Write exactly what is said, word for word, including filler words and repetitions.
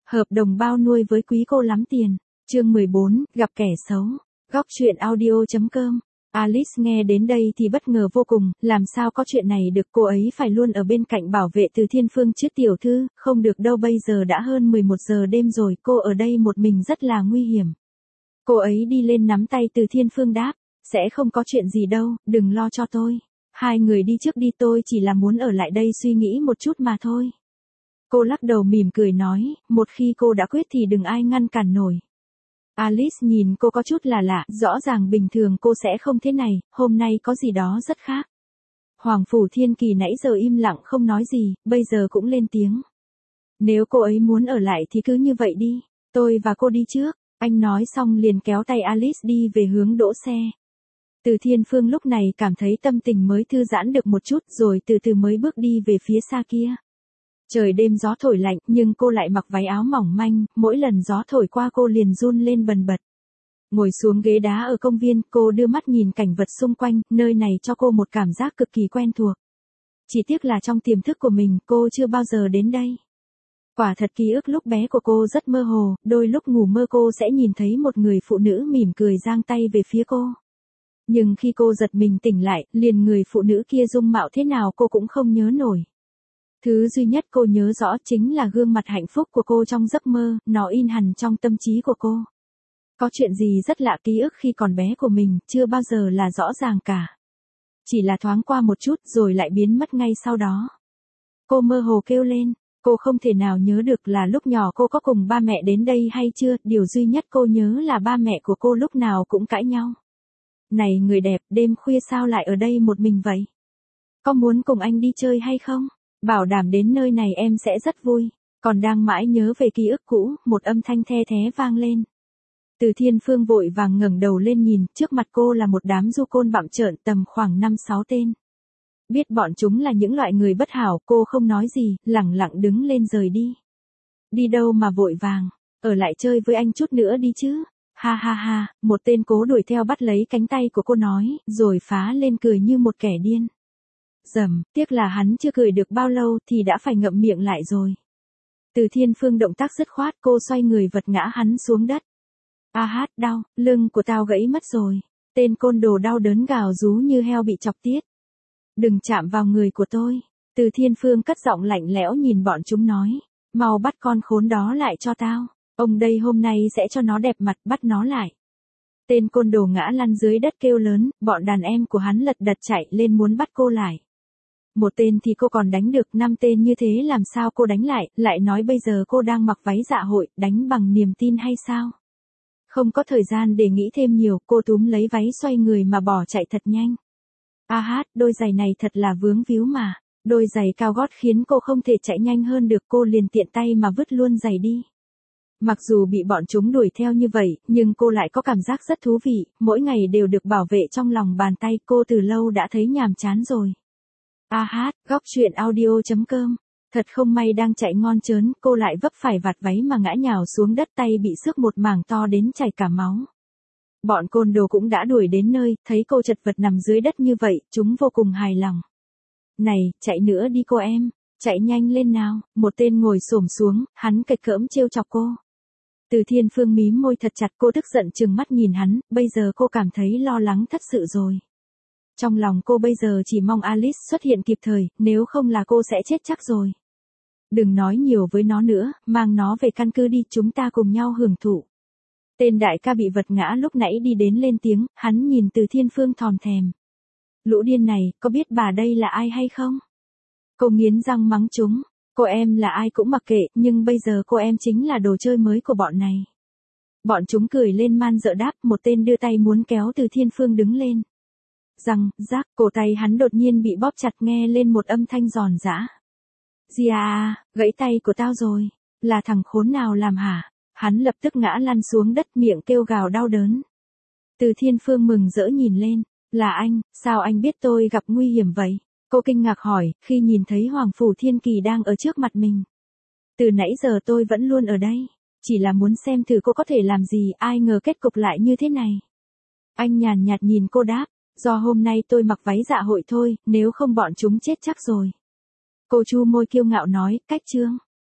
Hợp đồng bao nuôi với quý cô lắm tiền. Chương mười bốn, gặp kẻ xấu. Góc truyện audio chấm com. Alice nghe đến đây thì bất ngờ vô cùng, làm sao có chuyện này được, cô ấy phải luôn ở bên cạnh bảo vệ Từ Thiên Phương chứ tiểu thư, không được đâu, bây giờ đã hơn mười một giờ đêm rồi, cô ở đây một mình rất là nguy hiểm. Cô ấy đi lên nắm tay Từ Thiên Phương đáp, sẽ không có chuyện gì đâu, đừng lo cho tôi. Hai người đi trước đi, tôi chỉ là muốn ở lại đây suy nghĩ một chút mà thôi. Cô lắc đầu mỉm cười nói, một khi cô đã quyết thì đừng ai ngăn cản nổi. Alice nhìn cô có chút là lạ, rõ ràng bình thường cô sẽ không thế này, hôm nay có gì đó rất khác. Hoàng Phủ Thiên Kỳ nãy giờ im lặng không nói gì, bây giờ cũng lên tiếng. Nếu cô ấy muốn ở lại thì cứ như vậy đi, tôi và cô đi trước. Anh nói xong liền kéo tay Alice đi về hướng đỗ xe. Từ Thiên Phương lúc này cảm thấy tâm tình mới thư giãn được một chút rồi từ từ mới bước đi về phía xa kia. Trời đêm gió thổi lạnh nhưng cô lại mặc váy áo mỏng manh, mỗi lần gió thổi qua cô liền run lên bần bật. Ngồi xuống ghế đá ở công viên, cô đưa mắt nhìn cảnh vật xung quanh, nơi này cho cô một cảm giác cực kỳ quen thuộc. Chỉ tiếc là trong tiềm thức của mình cô chưa bao giờ đến đây. Quả thật ký ức lúc bé của cô rất mơ hồ, đôi lúc ngủ mơ cô sẽ nhìn thấy một người phụ nữ mỉm cười giang tay về phía cô. Nhưng khi cô giật mình tỉnh lại, liền người phụ nữ kia dung mạo thế nào cô cũng không nhớ nổi. Thứ duy nhất cô nhớ rõ chính là gương mặt hạnh phúc của cô trong giấc mơ, nó in hằn trong tâm trí của cô. Có chuyện gì rất lạ, ký ức khi còn bé của mình chưa bao giờ là rõ ràng cả. Chỉ là thoáng qua một chút rồi lại biến mất ngay sau đó. Cô mơ hồ kêu lên, cô không thể nào nhớ được là lúc nhỏ cô có cùng ba mẹ đến đây hay chưa, điều duy nhất cô nhớ là ba mẹ của cô lúc nào cũng cãi nhau. Này người đẹp, đêm khuya sao lại ở đây một mình vậy? Có muốn cùng anh đi chơi hay không? Bảo đảm đến nơi này em sẽ rất vui. Còn đang mãi nhớ về ký ức cũ, một âm thanh the thé vang lên. Từ Thiên Phương vội vàng ngẩng đầu lên nhìn, trước mặt cô là một đám du côn bặm trợn tầm khoảng năm sáu tên. Biết bọn chúng là những loại người bất hảo, cô không nói gì, lẳng lặng đứng lên rời đi. Đi đâu mà vội vàng, ở lại chơi với anh chút nữa đi chứ. Ha ha ha, một tên cố đuổi theo bắt lấy cánh tay của cô nói, rồi phá lên cười như một kẻ điên. Dầm, tiếc là hắn chưa cười được bao lâu thì đã phải ngậm miệng lại rồi. Từ Thiên Phương động tác dứt khoát, cô xoay người vật ngã hắn xuống đất. A hát, đau, lưng của tao gãy mất rồi. Tên côn đồ đau đớn gào rú như heo bị chọc tiết. Đừng chạm vào người của tôi. Từ Thiên Phương cất giọng lạnh lẽo nhìn bọn chúng nói, mau bắt con khốn đó lại cho tao. Ông đây hôm nay sẽ cho nó đẹp mặt, bắt nó lại. Tên côn đồ ngã lăn dưới đất kêu lớn, bọn đàn em của hắn lật đật chạy lên muốn bắt cô lại. Một tên thì cô còn đánh được, năm tên như thế làm sao cô đánh lại, lại nói bây giờ cô đang mặc váy dạ hội, đánh bằng niềm tin hay sao? Không có thời gian để nghĩ thêm nhiều, cô túm lấy váy xoay người mà bỏ chạy thật nhanh. A hát, đôi giày này thật là vướng víu mà, đôi giày cao gót khiến cô không thể chạy nhanh hơn được, cô liền tiện tay mà vứt luôn giày đi. Mặc dù bị bọn chúng đuổi theo như vậy, nhưng cô lại có cảm giác rất thú vị, mỗi ngày đều được bảo vệ trong lòng bàn tay, cô từ lâu đã thấy nhàm chán rồi. A hát, góc truyện audio chấm com. Thật không may đang chạy ngon chớn, cô lại vấp phải vạt váy mà ngã nhào xuống đất, tay bị xước một mảng to đến chảy cả máu. Bọn côn đồ cũng đã đuổi đến nơi, thấy cô chật vật nằm dưới đất như vậy, chúng vô cùng hài lòng. Này, chạy nữa đi cô em, chạy nhanh lên nào, một tên ngồi xổm xuống, hắn kịch cỡm trêu chọc cô. Từ Thiên Phương mím môi thật chặt, cô tức giận trừng mắt nhìn hắn, bây giờ cô cảm thấy lo lắng thật sự rồi. Trong lòng cô bây giờ chỉ mong Alice xuất hiện kịp thời, nếu không là cô sẽ chết chắc rồi. Đừng nói nhiều với nó nữa, mang nó về căn cứ đi, chúng ta cùng nhau hưởng thụ. Tên đại ca bị vật ngã lúc nãy đi đến lên tiếng, hắn nhìn Từ Thiên Phương thòm thèm. Lũ điên này, có biết bà đây là ai hay không? Cô nghiến răng mắng chúng, cô em là ai cũng mặc kệ, nhưng bây giờ cô em chính là đồ chơi mới của bọn này. Bọn chúng cười lên man dợ đáp, một tên đưa tay muốn kéo Từ Thiên Phương đứng lên. Răng, rác, cổ tay hắn đột nhiên bị bóp chặt, nghe lên một âm thanh giòn giã. Di à, gãy tay của tao rồi, là thằng khốn nào làm hả? Hắn lập tức ngã lăn xuống đất, miệng kêu gào đau đớn. Từ Thiên Phương mừng rỡ nhìn lên, là anh, sao anh biết tôi gặp nguy hiểm vậy? Cô kinh ngạc hỏi, khi nhìn thấy Hoàng Phủ Thiên Kỳ đang ở trước mặt mình. Từ nãy giờ tôi vẫn luôn ở đây, chỉ là muốn xem thử cô có thể làm gì, ai ngờ kết cục lại như thế này. Anh nhàn nhạt nhìn cô đáp, do hôm nay tôi mặc váy dạ hội thôi, nếu không bọn chúng chết chắc rồi. Cô chu môi kiêu ngạo nói, cách chương.